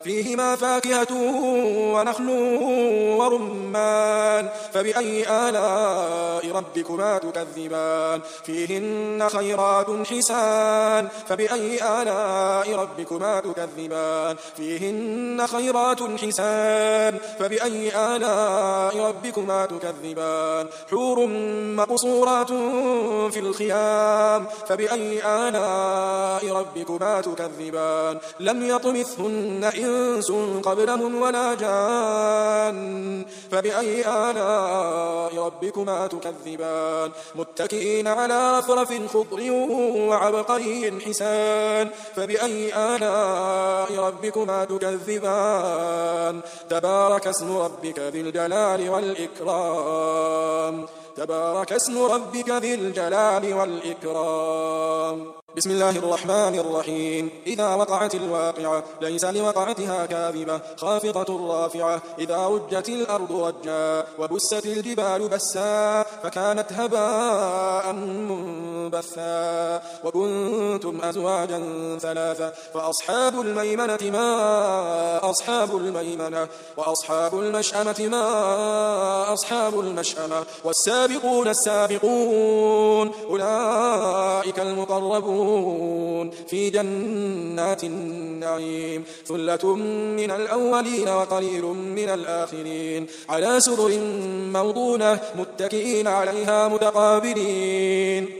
فيهما فاكهة ونخل ورمان فبأي آلاء ربكما تكذبان فيهن خيرات حسان فبأي آلاء ربكما تكذبان فيهن خيرات حسان فبأي آلاء ربكما تكذبان حور مقصورات في الخيام فبأي آلاء ربكما تكذبان لم يطمثهن إنس قبلهم ولا جان فبأي آلاء ربكما تكذبان متكئين على رفرف خضر وعبقري حسان فبأي آلاء ربكما تكذبان تبارك اسم ربك ذي الجلال والإكرام تبارك اسم ربك ذي الجلال والإكرام بسم الله الرحمن الرحيم إذا وقعت الواقعة ليس لوقعتها كاذبة خافضة رافعة إذا رجت الأرض رجا وبست الجبال بسا فكانت هباء منبثا وكنتم أزواجا ثلاثة فأصحاب الميمنة ما أصحاب الميمنة وأصحاب المشأمة ما أصحاب المشأمة والسابقون السابقون أولئك المقربون في جنات النعيم ثلة من الأولين وقليل من الآخرين على سرر موضونة متكئين عليها متقابلين